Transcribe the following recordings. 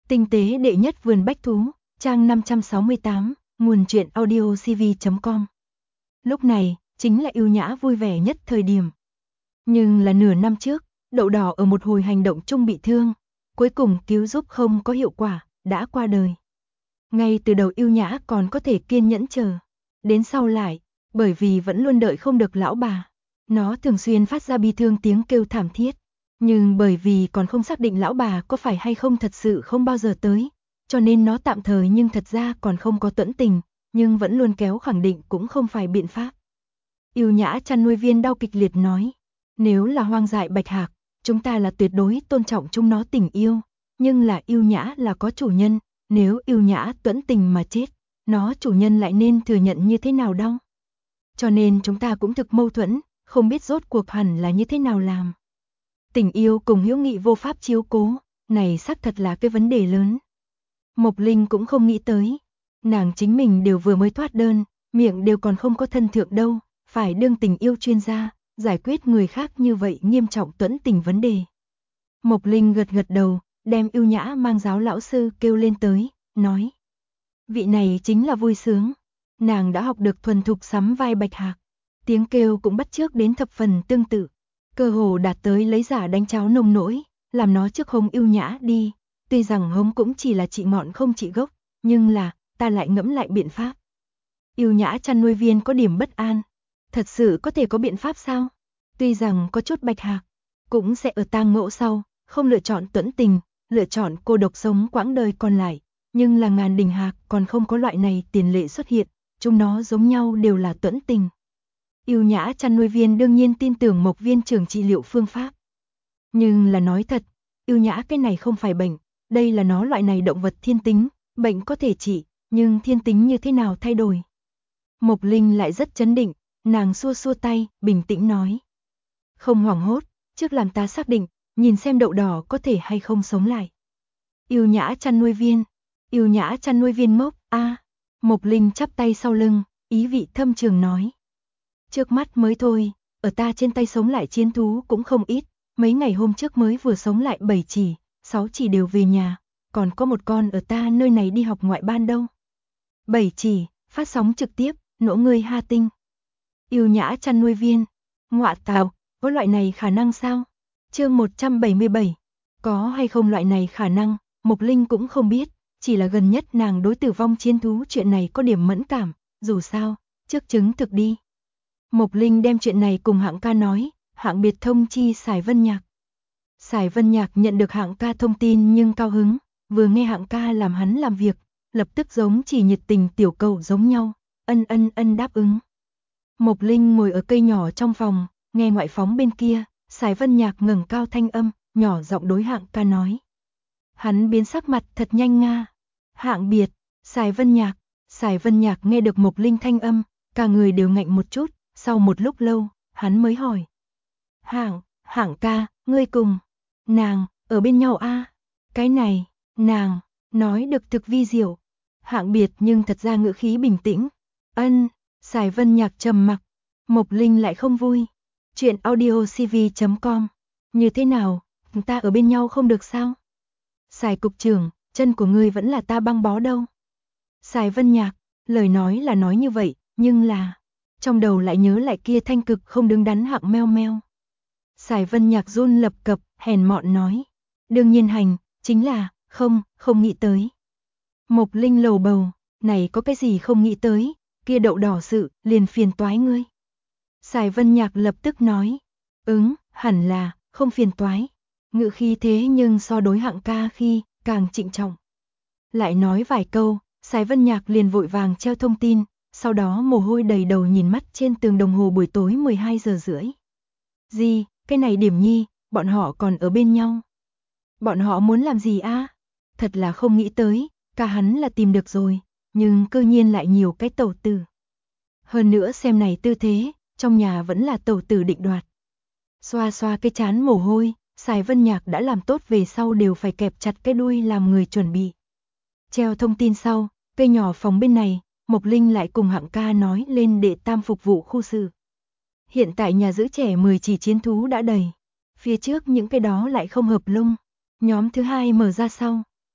Tinh tế đệ nhất vườn bách thú, trang 568, nguồn truyện audiocv.com. Lúc này, chính là yêu nhã vui vẻ nhất thời điểm. Nhưng là nửa năm trước, Đậu Đỏ ở một hồi hành động chung bị thương, cuối cùng cứu giúp không có hiệu quả, đã qua đời. Ngay từ đầu yêu nhã còn có thể kiên nhẫn chờ. Đến sau lại, bởi vì vẫn luôn đợi không được lão bà, nó thường xuyên phát ra bi thương tiếng kêu thảm thiết. Nhưng bởi vì còn không xác định lão bà có phải hay không thật sự không bao giờ tới, cho nên nó tạm thời nhưng thật ra còn không có tuẫn tình, nhưng vẫn luôn kéo khẳng định cũng không phải biện pháp. Yêu nhã chăn nuôi viên đau kịch liệt nói, nếu là hoang dại bạch hạc, chúng ta là tuyệt đối tôn trọng chúng nó tình yêu, nhưng là yêu nhã là có chủ nhân, nếu yêu nhã tuẫn tình mà chết, nó chủ nhân lại nên thừa nhận như thế nào đâu. Cho nên chúng ta cũng thực mâu thuẫn, không biết rốt cuộc hẳn là như thế nào làm. Tình yêu cùng hữu nghị vô pháp chiếu cố, này xác thật là cái vấn đề lớn. Mộc Linh cũng không nghĩ tới, nàng chính mình đều vừa mới thoát đơn, miệng đều còn không có thân thượng đâu, phải đương tình yêu chuyên gia, giải quyết người khác như vậy nghiêm trọng tuẫn tình vấn đề. Mộc Linh gật gật đầu, đem yêu nhã mang giáo lão sư kêu lên tới, nói. Vị này chính là vui sướng, nàng đã học được thuần thục sắm vai bạch hạc, tiếng kêu cũng bắt chước đến thập phần tương tự. Cơ hồ đạt tới lấy giả đánh cháo nông nỗi, làm nó trước hống yêu nhã đi, tuy rằng hống cũng chỉ là trị ngọn không trị gốc, nhưng là, ta lại ngẫm lại biện pháp. Yêu nhã chăn nuôi viên có điểm bất an, thật sự có thể có biện pháp sao? Tuy rằng có chút bạch hạc, cũng sẽ ở tang mẫu sau, không lựa chọn tuẫn tình, lựa chọn cô độc sống quãng đời còn lại, nhưng là ngàn đình hạc còn không có loại này tiền lệ xuất hiện, chúng nó giống nhau đều là tuẫn tình. Yêu nhã chăn nuôi viên đương nhiên tin tưởng Mộc viên trưởng trị liệu phương pháp. Nhưng là nói thật, yêu nhã cái này không phải bệnh, đây là nó loại này động vật thiên tính, bệnh có thể trị, nhưng thiên tính như thế nào thay đổi. Mộc Linh lại rất chấn định, nàng xua xua tay, bình tĩnh nói. Không hoảng hốt, trước làm ta xác định, nhìn xem Đậu Đỏ có thể hay không sống lại. Yêu nhã chăn nuôi viên ngốc, Mộc Linh chắp tay sau lưng, ý vị thâm trường nói. Trước mắt mới thôi, ở ta trên tay sống lại chiến thú cũng không ít, mấy ngày hôm trước mới vừa sống lại 7 chỉ, 6 chỉ đều về nhà, còn có một con ở ta nơi này đi học ngoại ban đâu. 7 chỉ, phát sóng trực tiếp, nỗ ngươi ha tinh. Yêu nhã chăn nuôi viên, ngọa tào, có loại này khả năng sao? Chương 177, có hay không loại này khả năng, Mộc Linh cũng không biết, chỉ là gần nhất nàng đối tử vong chiến thú chuyện này có điểm mẫn cảm, dù sao, trước chứng thực đi. Mộc Linh đem chuyện này cùng Hạng ca nói, Hạng biệt thông chi Sải Vân Nhạc. Sải Vân Nhạc nhận được Hạng ca thông tin nhưng cao hứng, vừa nghe Hạng ca làm hắn làm việc, lập tức giống chỉ nhiệt tình tiểu cầu giống nhau, ân đáp ứng. Mộc Linh ngồi ở cây nhỏ trong phòng, nghe ngoại phóng bên kia, Sải Vân Nhạc ngẩng cao thanh âm, nhỏ giọng đối Hạng ca nói. Hắn biến sắc mặt thật nhanh nga. Hạng biệt, Sải Vân Nhạc nghe được Mộc Linh thanh âm, cả người đều ngạnh một chút. Sau một lúc lâu, hắn mới hỏi. Hạng ca, ngươi cùng nàng, ở bên nhau a? Cái này, nàng, nói được thực vi diệu. Hạng biệt nhưng thật ra ngữ khí bình tĩnh. Sải Vân Nhạc trầm mặc. Mộc Linh lại không vui. Chuyện audiocv.com. Như thế nào, chúng ta ở bên nhau không được sao? Sải cục trưởng, chân của ngươi vẫn là ta băng bó đâu. Sải Vân Nhạc, lời nói là nói như vậy, nhưng là... Trong đầu lại nhớ lại kia thanh cực không đứng đắn Hạng meo meo. Sải Vân Nhạc run lập cập, hèn mọn nói. Đương nhiên hành, chính là, không nghĩ tới. Mộc Linh lầu bầu, này có cái gì không nghĩ tới, kia Đậu Đỏ sự, liền phiền toái ngươi. Sải Vân Nhạc lập tức nói. Hẳn là, không phiền toái. Ngữ khí thế nhưng so đối Hạng ca khi, càng trịnh trọng. Lại nói vài câu, Sải Vân Nhạc liền vội vàng treo thông tin. Sau đó mồ hôi đầy đầu nhìn mắt trên tường đồng hồ buổi tối 12 giờ rưỡi. Gì, cái này điểm nhi, bọn họ còn ở bên nhau. Bọn họ muốn làm gì a? Thật là không nghĩ tới, cả hắn là tìm được rồi, nhưng cư nhiên lại nhiều cái tẩu tử. Hơn nữa xem này tư thế, trong nhà vẫn là tẩu tử định đoạt. Xoa xoa cái chán mồ hôi, Sải Vân Nhạc đã làm tốt về sau đều phải kẹp chặt cái đuôi làm người chuẩn bị. Treo thông tin sau, cây nhỏ phòng bên này, Mộc Linh lại cùng Hạng ca nói lên đệ tam phục vụ khu sự. Hiện tại nhà giữ trẻ 10 chỉ chiến thú đã đầy. Phía trước những cái đó lại không hợp lung. Nhóm thứ hai mở ra sau.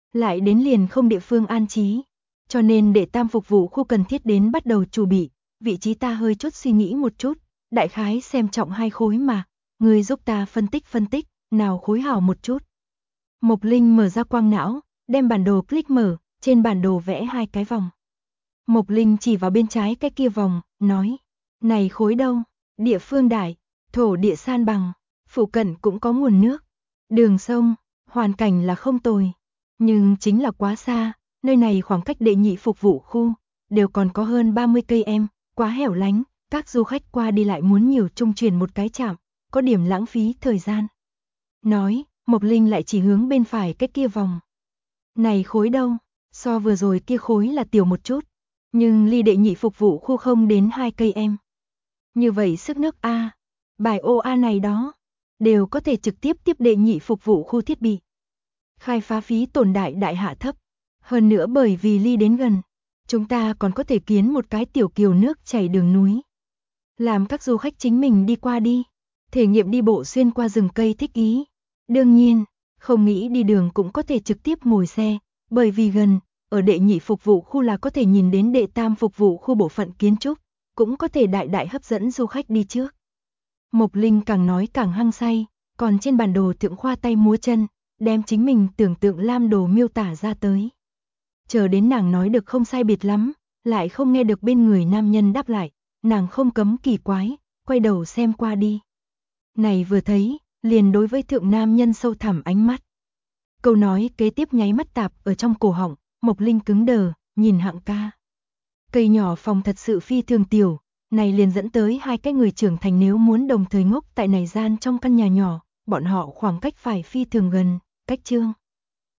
lại đến liền không địa phương an trí. Cho nên đệ tam phục vụ khu cần thiết đến bắt đầu chuẩn bị, vị trí ta hơi chút suy nghĩ một chút, đại khái xem trọng 2 khối mà, ngươi giúp ta phân tích, nào khối hảo một chút. Mộc Linh mở ra quang não, đem bản đồ click mở, trên bản đồ vẽ 2 cái vòng. Mộc Linh chỉ vào bên trái cái kia vòng, nói, này khối đâu, địa phương đại, thổ địa san bằng, phụ cận cũng có nguồn nước, đường sông, hoàn cảnh là không tồi, nhưng chính là quá xa, nơi này khoảng cách đệ nhị phục vụ khu, đều còn có hơn 30 cây em, quá hẻo lánh, các du khách qua đi lại muốn nhiều trung chuyển một cái trạm, có điểm lãng phí thời gian. Nói, Mộc Linh lại chỉ hướng bên phải cái kia vòng. Này khối đâu, so vừa rồi kia khối là tiểu một chút, nhưng ly đệ nhị phục vụ khu không đến 2 cây em. Như vậy sức nước A, bài OA này đó, đều có thể trực tiếp tiếp đệ nhị phục vụ khu thiết bị. Khai phá phí tổn đại hạ thấp. Hơn nữa bởi vì ly đến gần, chúng ta còn có thể kiến một cái tiểu kiều nước chảy đường núi. Làm các du khách chính mình đi qua đi, thể nghiệm đi bộ xuyên qua rừng cây thích ý. Đương nhiên, không nghĩ đi đường cũng có thể trực tiếp ngồi xe, bởi vì gần, ở đệ nhị phục vụ khu là có thể nhìn đến đệ tam phục vụ khu bộ phận kiến trúc, cũng có thể đại hấp dẫn du khách đi trước. Mộc Linh càng nói càng hăng say, còn trên bản đồ thượng khoa tay múa chân, đem chính mình tưởng tượng lam đồ miêu tả ra tới. Chờ đến nàng nói được không sai biệt lắm, lại không nghe được bên người nam nhân đáp lại, nàng không cấm kỳ quái, quay đầu xem qua đi. Này vừa thấy, liền đối với thượng nam nhân sâu thẳm ánh mắt. Câu nói kế tiếp nháy mắt tạp ở trong cổ họng, Mộc Linh cứng đờ, nhìn Hạng ca. Cây nhỏ phòng thật sự phi thường tiểu, này liền dẫn tới 2 cái người trưởng thành nếu muốn đồng thời ngốc tại này gian trong căn nhà nhỏ, bọn họ khoảng cách phải phi thường gần, cách chương.